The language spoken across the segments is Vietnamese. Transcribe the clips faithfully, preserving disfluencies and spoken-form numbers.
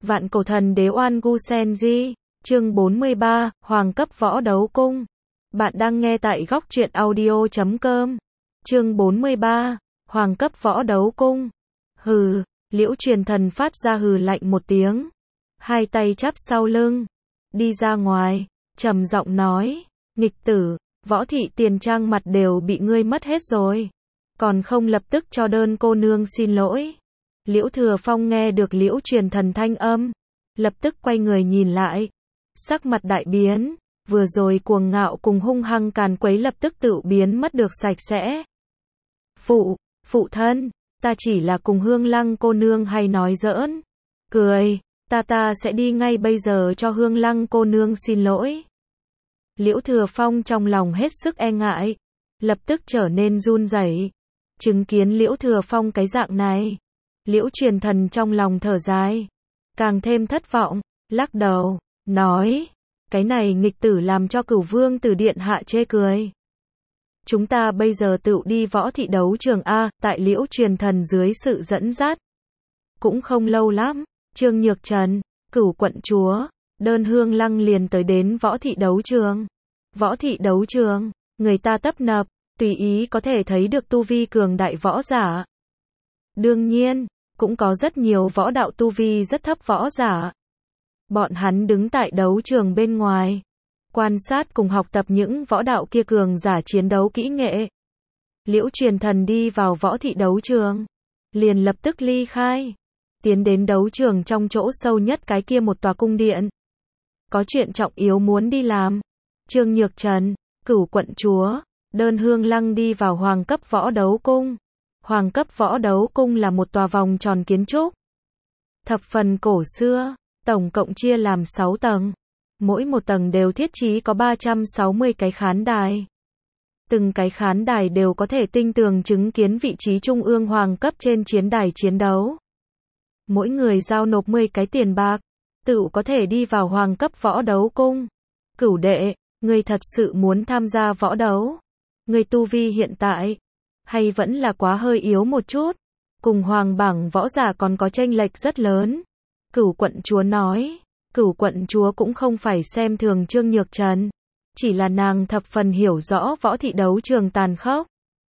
Vạn cổ thần đế Oan Gu Sen Di, chương bốn mươi ba, Hoàng cấp võ đấu cung. Bạn đang nghe tại góc truyện audio chấm com. Chương bốn mươi ba, Hoàng cấp võ đấu cung. Hừ, Liễu Truyền Thần phát ra hừ lạnh một tiếng. Hai tay chắp sau lưng. Đi ra ngoài, trầm giọng nói, nghịch tử, Võ thị tiền trang mặt đều bị ngươi mất hết rồi. Còn không lập tức cho đơn cô nương xin lỗi. Liễu Thừa Phong nghe được Liễu Truyền Thần thanh âm, lập tức quay người nhìn lại. Sắc mặt đại biến, vừa rồi cuồng ngạo cùng hung hăng càn quấy lập tức tự biến mất được sạch sẽ. Phụ, phụ thân, ta chỉ là cùng Hương Lăng cô nương hay nói giỡn. Cười, ta ta sẽ đi ngay bây giờ cho Hương Lăng cô nương xin lỗi. Liễu Thừa Phong trong lòng hết sức e ngại, lập tức trở nên run rẩy. Chứng kiến Liễu Thừa Phong cái dạng này, Liễu Truyền Thần trong lòng thở dài, càng thêm thất vọng, lắc đầu, nói, cái này nghịch tử làm cho Cửu Vương Tử Điện hạ chê cười. Chúng ta bây giờ tự đi võ thị đấu trường A, tại Liễu Truyền Thần dưới sự dẫn dắt. Cũng không lâu lắm, Trương Nhược Trần, Cửu quận chúa, Đơn Hương Lăng liền tới đến võ thị đấu trường. Võ thị đấu trường, người ta tấp nập, tùy ý có thể thấy được tu vi cường đại võ giả. Đương nhiên, cũng có rất nhiều võ đạo tu vi rất thấp võ giả. Bọn hắn đứng tại đấu trường bên ngoài, quan sát cùng học tập những võ đạo kia cường giả chiến đấu kỹ nghệ. Liễu Truyền Thần đi vào võ thị đấu trường, liền lập tức ly khai, tiến đến đấu trường trong chỗ sâu nhất cái kia một tòa cung điện. Có chuyện trọng yếu muốn đi làm. Trương Nhược Trần, Cửu quận chúa, Đơn Hương Lăng đi vào Hoàng cấp võ đấu cung. Hoàng cấp võ đấu cung là một tòa vòng tròn kiến trúc, thập phần cổ xưa, tổng cộng chia làm sáu tầng. Mỗi một tầng đều thiết trí có ba trăm sáu mươi cái khán đài. Từng cái khán đài đều có thể tinh tường chứng kiến vị trí trung ương hoàng cấp trên chiến đài chiến đấu. Mỗi người giao nộp mười cái tiền bạc, tự có thể đi vào Hoàng cấp võ đấu cung. Cửu đệ, ngươi thật sự muốn tham gia võ đấu? Ngươi tu vi hiện tại, hay vẫn là quá hơi yếu một chút? Cùng hoàng bảng võ giả còn có chênh lệch rất lớn. Cửu quận chúa nói, Cửu quận chúa cũng không phải xem thường Trương Nhược Trần, chỉ là nàng thập phần hiểu rõ võ thị đấu trường tàn khốc.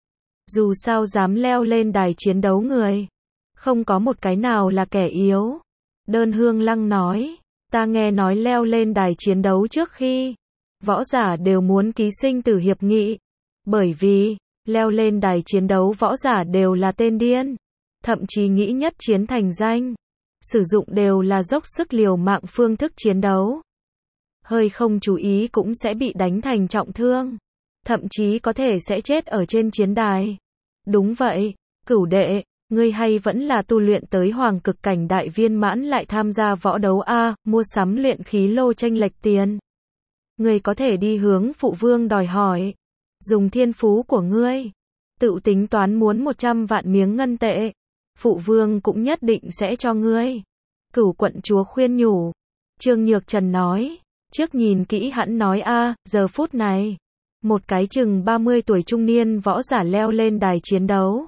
Dù sao dám leo lên đài chiến đấu người, không có một cái nào là kẻ yếu. Đơn Hương Lăng nói, ta nghe nói leo lên đài chiến đấu trước khi, võ giả đều muốn ký sinh tử hiệp nghị. Bởi vì, leo lên đài chiến đấu võ giả đều là tên điên, thậm chí nghĩ nhất chiến thành danh, sử dụng đều là dốc sức liều mạng phương thức chiến đấu. Hơi không chú ý cũng sẽ bị đánh thành trọng thương, thậm chí có thể sẽ chết ở trên chiến đài. Đúng vậy, Cửu đệ, ngươi hay vẫn là tu luyện tới hoàng cực cảnh đại viên mãn lại tham gia võ đấu A, mua sắm luyện khí lô chênh lệch tiền. Ngươi có thể đi hướng phụ vương đòi hỏi, dùng thiên phú của ngươi, tự tính toán muốn một trăm vạn miếng ngân tệ, phụ vương cũng nhất định sẽ cho ngươi. Cửu quận chúa khuyên nhủ. Trương Nhược Trần nói, trước nhìn kỹ hẳn nói a, giờ phút này, một cái chừng ba mươi tuổi trung niên võ giả leo lên đài chiến đấu.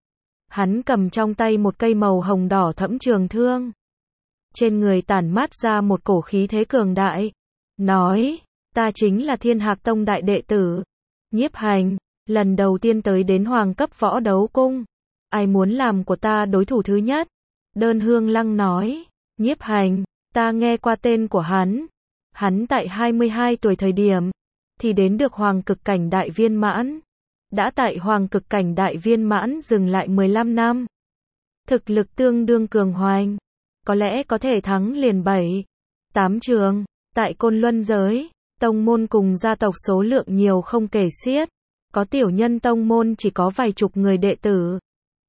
Hắn cầm trong tay một cây màu hồng đỏ thẫm trường thương. Trên người tản mát ra một cổ khí thế cường đại. Nói, ta chính là Thiên Hạc Tông đại đệ tử, Nhiếp Hành, lần đầu tiên tới đến Hoàng cấp võ đấu cung. Ai muốn làm của ta đối thủ thứ nhất? Đơn Hương Lăng nói, Nhiếp Hành, ta nghe qua tên của hắn. Hắn tại hai mươi hai tuổi thời điểm, thì đến được Hoàng cực cảnh đại viên mãn. Đã tại Hoàng cực cảnh đại viên mãn dừng lại mười lăm năm. Thực lực tương đương cường hoành, có lẽ có thể thắng liền bảy, tám trường. Tại Côn Luân giới, tông môn cùng gia tộc số lượng nhiều không kể xiết. Có tiểu nhân tông môn chỉ có vài chục người đệ tử.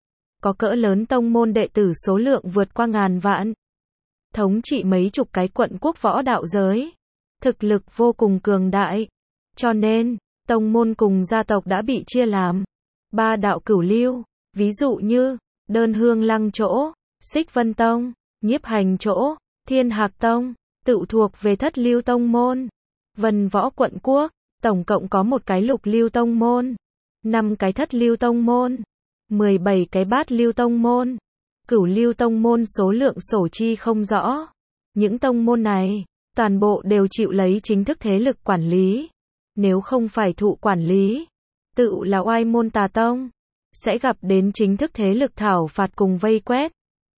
Có cỡ lớn tông môn đệ tử số lượng vượt qua ngàn vạn. Thống trị mấy chục cái quận quốc võ đạo giới. Thực lực vô cùng cường đại. Cho nên, tông môn cùng gia tộc đã bị chia làm ba đạo cửu lưu. Ví dụ như, Đơn Hương Lăng chỗ, Xích Vân Tông, Nhiếp Hành chỗ, Thiên Hạc Tông, tự thuộc về thất lưu tông môn. Vân Võ quận quốc, tổng cộng có một cái lục lưu tông môn, năm cái thất lưu tông môn, mười bảy cái bát lưu tông môn. Cửu lưu tông môn số lượng sổ chi không rõ. Những tông môn này, toàn bộ đều chịu lấy chính thức thế lực quản lý. Nếu không phải thụ quản lý, tự là oai môn tà tông, sẽ gặp đến chính thức thế lực thảo phạt cùng vây quét.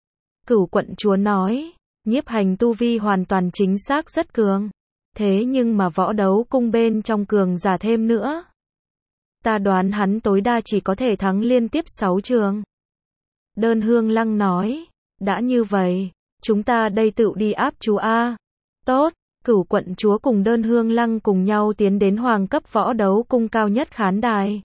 Cửu quận chúa nói, Nhiếp Hành tu vi hoàn toàn chính xác rất cường. Thế nhưng mà võ đấu cung bên trong cường giả thêm nữa. Ta đoán hắn tối đa chỉ có thể thắng liên tiếp sáu trường. Đơn Hương Lăng nói, đã như vậy, chúng ta đây tự đi áp chú A. Tốt, Cửu quận chúa cùng Đơn Hương Lăng cùng nhau tiến đến hoàng cấp võ đấu cung cao nhất khán đài.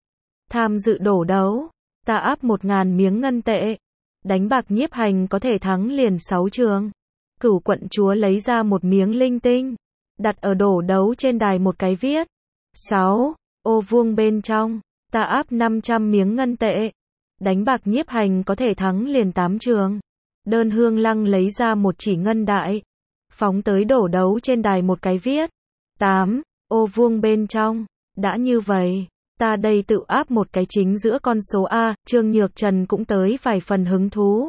Tham dự đổ đấu, ta áp một ngàn miếng ngân tệ. Đánh bạc Nhiếp Hành có thể thắng liền sáu trường. Cửu quận chúa lấy ra một miếng linh tinh, đặt ở đổ đấu trên đài một cái viết. sáu, ô vuông bên trong, ta áp năm trăm miếng ngân tệ. Đánh bạc Nhiếp Hành có thể thắng liền tám trường. Đơn Hương Lăng lấy ra một chỉ ngân đại, phóng tới đổ đấu trên đài một cái viết. tám, ô vuông bên trong, đã như vậy, ta đây tự áp một cái chính giữa con số A. Trương Nhược Trần cũng tới vài phần hứng thú.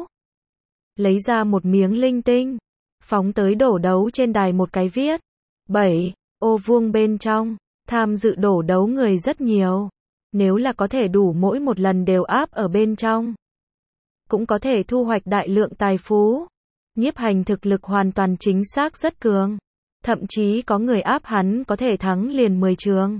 Lấy ra một miếng linh tinh, phóng tới đổ đấu trên đài một cái viết. bảy, ô vuông bên trong, tham dự đổ đấu người rất nhiều. Nếu là có thể đủ mỗi một lần đều áp ở bên trong, cũng có thể thu hoạch đại lượng tài phú. Nhiếp Hành thực lực hoàn toàn chính xác rất cường. Thậm chí có người áp hắn có thể thắng liền mười trường.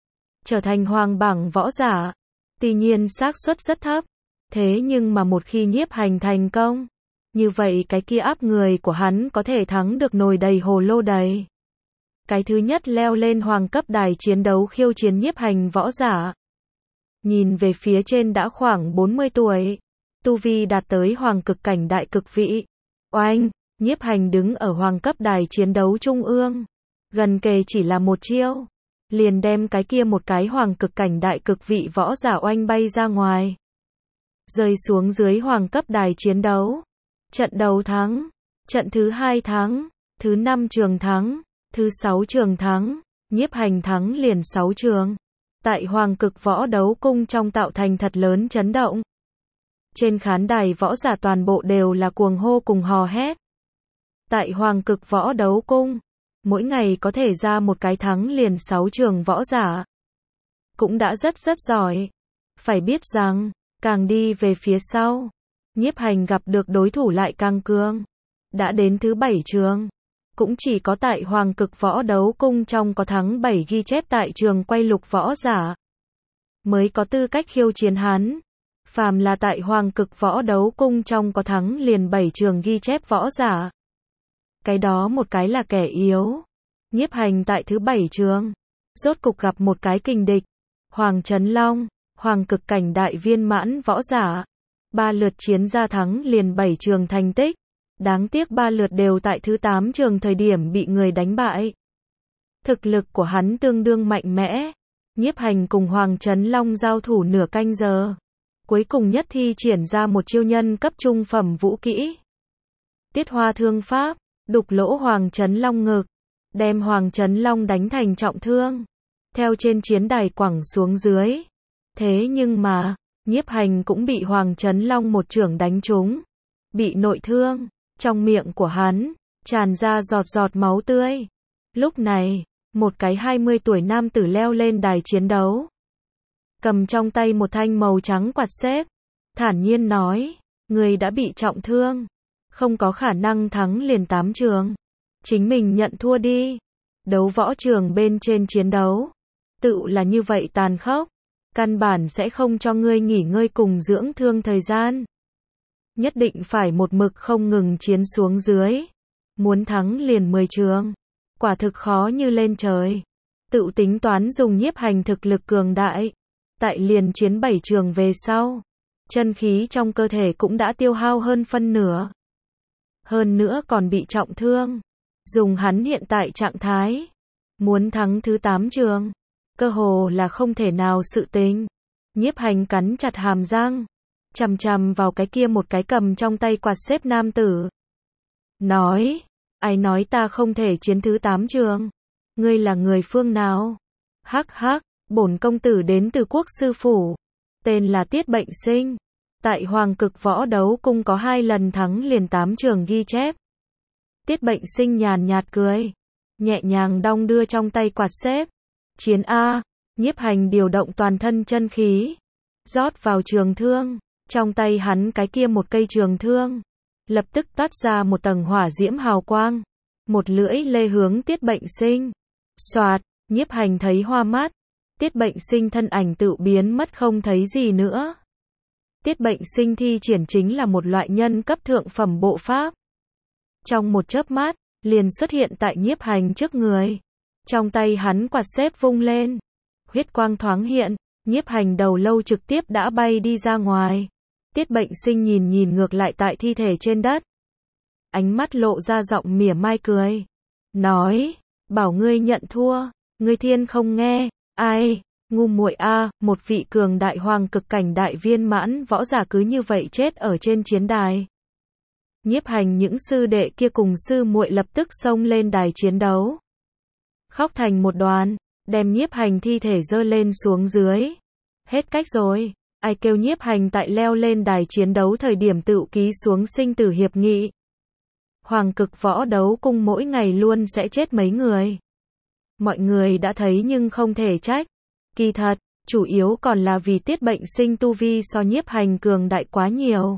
Trở thành hoàng bảng võ giả. Tuy nhiên xác suất rất thấp. Thế nhưng mà một khi Nhiếp Hành thành công, như vậy cái kia áp người của hắn có thể thắng được nồi đầy hồ lô đầy. Cái thứ nhất leo lên hoàng cấp đài chiến đấu khiêu chiến Nhiếp Hành võ giả. Nhìn về phía trên đã khoảng bốn mươi tuổi. Tu vi đạt tới hoàng cực cảnh đại cực vị. Oanh, Nhiếp Hành đứng ở hoàng cấp đài chiến đấu trung ương. Gần kề chỉ là một chiêu. Liền đem cái kia một cái hoàng cực cảnh đại cực vị võ giả oanh bay ra ngoài. Rơi xuống dưới hoàng cấp đài chiến đấu. Trận đầu thắng. Trận thứ hai thắng. Thứ năm trường thắng. Thứ sáu trường thắng. Nhiếp Hành thắng liền sáu trường. Tại hoàng cực võ đấu cung trong tạo thành thật lớn chấn động. Trên khán đài võ giả toàn bộ đều là cuồng hô cùng hò hét. Tại hoàng cực võ đấu cung, mỗi ngày có thể ra một cái thắng liền sáu trường võ giả. Cũng đã rất rất giỏi. Phải biết rằng, càng đi về phía sau, Nhiếp Hành gặp được đối thủ lại càng cường. Đã đến thứ bảy trường. Cũng chỉ có tại hoàng cực võ đấu cung trong có thắng bảy ghi chép tại trường quay lục võ giả. Mới có tư cách khiêu chiến hắn. Phàm là tại hoàng cực võ đấu cung trong có thắng liền bảy trường ghi chép võ giả. Cái đó một cái là kẻ yếu. Nhiếp Hành tại thứ bảy trường. Rốt cục gặp một cái kình địch. Hoàng Trấn Long, hoàng cực cảnh đại viên mãn võ giả. Ba lượt chiến ra thắng liền bảy trường thành tích. Đáng tiếc ba lượt đều tại thứ tám trường thời điểm bị người đánh bại. Thực lực của hắn tương đương mạnh mẽ. Nhiếp Hành cùng Hoàng Trấn Long giao thủ nửa canh giờ. Cuối cùng nhất thi triển ra một chiêu nhân cấp trung phẩm vũ kỹ. Tiết Hoa Thương Pháp, đục lỗ Hoàng Trấn Long ngực. Đem Hoàng Trấn Long đánh thành trọng thương. Theo trên chiến đài quẳng xuống dưới. Thế nhưng mà, Nhiếp Hành cũng bị Hoàng Trấn Long một chưởng đánh trúng. Bị nội thương. Trong miệng của hắn, tràn ra giọt giọt máu tươi. Lúc này, một cái hai mươi tuổi nam tử leo lên đài chiến đấu. Cầm trong tay một thanh màu trắng quạt xếp. Thản nhiên nói, người đã bị trọng thương. Không có khả năng thắng liền tám trường. Chính mình nhận thua đi. Đấu võ trường bên trên chiến đấu. Tự là như vậy tàn khốc. Căn bản sẽ không cho ngươi nghỉ ngơi cùng dưỡng thương thời gian. Nhất định phải một mực không ngừng chiến xuống dưới. Muốn thắng liền mười trường. Quả thực khó như lên trời. Tự tính toán dùng Nhiếp Hành thực lực cường đại. Tại liền chiến bảy trường về sau. Chân khí trong cơ thể cũng đã tiêu hao hơn phân nửa. Hơn nữa còn bị trọng thương. Dùng hắn hiện tại trạng thái. Muốn thắng thứ tám trường. Cơ hồ là không thể nào sự tình. Nhiếp Hành cắn chặt hàm răng. Chằm chằm vào cái kia một cái cầm trong tay quạt xếp nam tử. Nói, ai nói ta không thể chiến thứ tám trường? Ngươi là người phương nào? Hắc hắc, bổn công tử đến từ quốc sư phủ. Tên là Tiết Bệnh Sinh. Tại hoàng cực võ đấu cung có hai lần thắng liền tám trường ghi chép. Tiết Bệnh Sinh nhàn nhạt cười, nhẹ nhàng đong đưa trong tay quạt xếp. Chiến A, Nhiếp Hành điều động toàn thân chân khí, rót vào trường thương, trong tay hắn cái kia một cây trường thương, lập tức toát ra một tầng hỏa diễm hào quang, một lưỡi lê hướng Tiết Bệnh Sinh. Soạt, Nhiếp Hành thấy hoa mắt, Tiết Bệnh Sinh thân ảnh tự biến mất không thấy gì nữa. Tiết Bệnh Sinh thi triển chính là một loại nhân cấp thượng phẩm bộ pháp. Trong một chớp mắt, liền xuất hiện tại Nhiếp Hành trước người. Trong tay hắn quạt xếp vung lên, huyết quang thoáng hiện, Nhiếp Hành đầu lâu trực tiếp đã bay đi ra ngoài. Tiết Bệnh Sinh nhìn nhìn ngược lại tại thi thể trên đất, ánh mắt lộ ra giọng mỉa mai cười, nói, bảo ngươi nhận thua, ngươi thiên không nghe, ai, ngu muội a, một vị cường đại hoàng cực cảnh đại viên mãn võ giả cứ như vậy chết ở trên chiến đài. Nhiếp Hành những sư đệ kia cùng sư muội lập tức xông lên đài chiến đấu, khóc thành một đoàn, đem Nhiếp Hành thi thể dơ lên xuống dưới. Hết cách rồi, ai kêu Nhiếp Hành tại leo lên đài chiến đấu thời điểm tự ký xuống sinh tử hiệp nghị. Hoàng cực võ đấu cung mỗi ngày luôn sẽ chết mấy người. Mọi người đã thấy nhưng không thể trách. Kỳ thật, chủ yếu còn là vì Tiết Bệnh Sinh tu vi so Nhiếp Hành cường đại quá nhiều.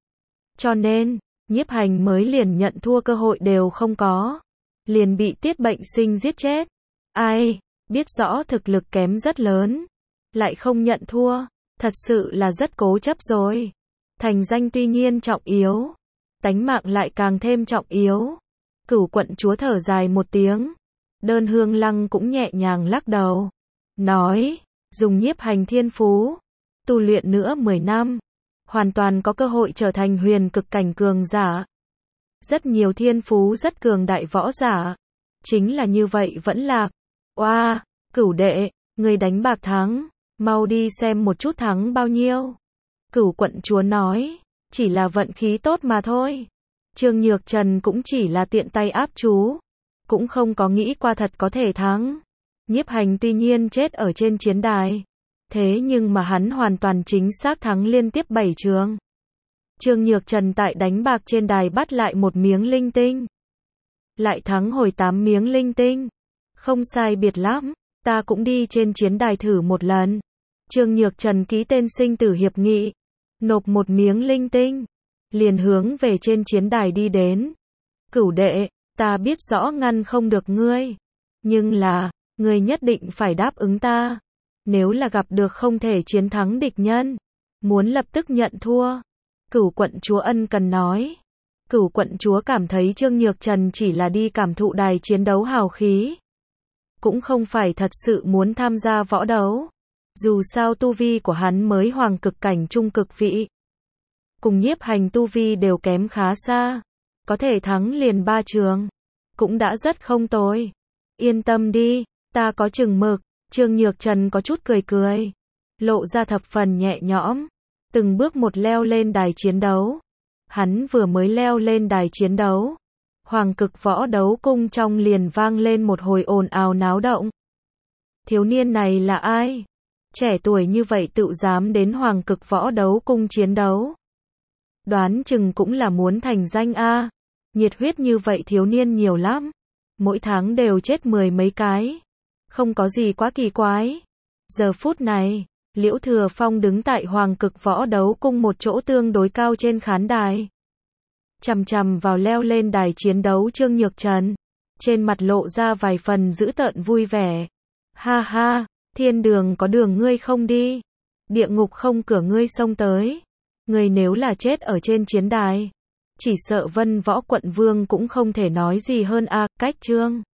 Cho nên, Nhiếp Hành mới liền nhận thua cơ hội đều không có. Liền bị Tiết Bệnh Sinh giết chết. Ai, biết rõ thực lực kém rất lớn, lại không nhận thua, thật sự là rất cố chấp rồi. Thành danh tuy nhiên trọng yếu, tánh mạng lại càng thêm trọng yếu. Cửu quận chúa thở dài một tiếng, Đơn Hương Lăng cũng nhẹ nhàng lắc đầu, nói, dùng Nhiếp Hành thiên phú, tu luyện nữa mười năm, hoàn toàn có cơ hội trở thành huyền cực cảnh cường giả. Rất nhiều thiên phú rất cường đại võ giả, chính là như vậy vẫn lạc. Oa, Cửu đệ, người đánh bạc thắng, mau đi xem một chút thắng bao nhiêu. Cửu quận chúa nói, chỉ là vận khí tốt mà thôi. Trương Nhược Trần cũng chỉ là tiện tay áp chú, cũng không có nghĩ qua thật có thể thắng. Nhiếp Hành tuy nhiên chết ở trên chiến đài, thế nhưng mà hắn hoàn toàn chính xác thắng liên tiếp bảy trường. Trương Nhược Trần tại đánh bạc trên đài bắt lại một miếng linh tinh, lại thắng hồi tám miếng linh tinh. Không sai biệt lắm, ta cũng đi trên chiến đài thử một lần. Trương Nhược Trần ký tên sinh tử hiệp nghị, nộp một miếng linh tinh, liền hướng về trên chiến đài đi đến. Cửu đệ, ta biết rõ ngăn không được ngươi, nhưng là, ngươi nhất định phải đáp ứng ta. Nếu là gặp được không thể chiến thắng địch nhân, muốn lập tức nhận thua. Cửu quận chúa ân cần nói. Cửu quận chúa cảm thấy Trương Nhược Trần chỉ là đi cảm thụ đài chiến đấu hào khí, cũng không phải thật sự muốn tham gia võ đấu. Dù sao tu vi của hắn mới hoàng cực cảnh trung cực vị, cùng Nhiếp Hành tu vi đều kém khá xa, có thể thắng liền ba trường, cũng đã rất không tồi. Yên tâm đi, ta có chừng mực. Trương Nhược Trần có chút cười cười, lộ ra thập phần nhẹ nhõm, từng bước một leo lên đài chiến đấu. Hắn vừa mới leo lên đài chiến đấu, hoàng cực võ đấu cung trong liền vang lên một hồi ồn ào náo động. Thiếu niên này là ai? Trẻ tuổi như vậy tự dám đến hoàng cực võ đấu cung chiến đấu. Đoán chừng cũng là muốn thành danh a. Nhiệt huyết như vậy thiếu niên nhiều lắm, mỗi tháng đều chết mười mấy cái, không có gì quá kỳ quái. Giờ phút này, Liễu Thừa Phong đứng tại hoàng cực võ đấu cung một chỗ tương đối cao trên khán đài, chằm chằm vào leo lên đài chiến đấu Trương Nhược Trần, trên mặt lộ ra vài phần dữ tợn vui vẻ. Ha ha, thiên đường có đường ngươi không đi, địa ngục không cửa ngươi xông tới. Ngươi nếu là chết ở trên chiến đài, chỉ sợ Vân Võ quận vương cũng không thể nói gì hơn a. Cách chương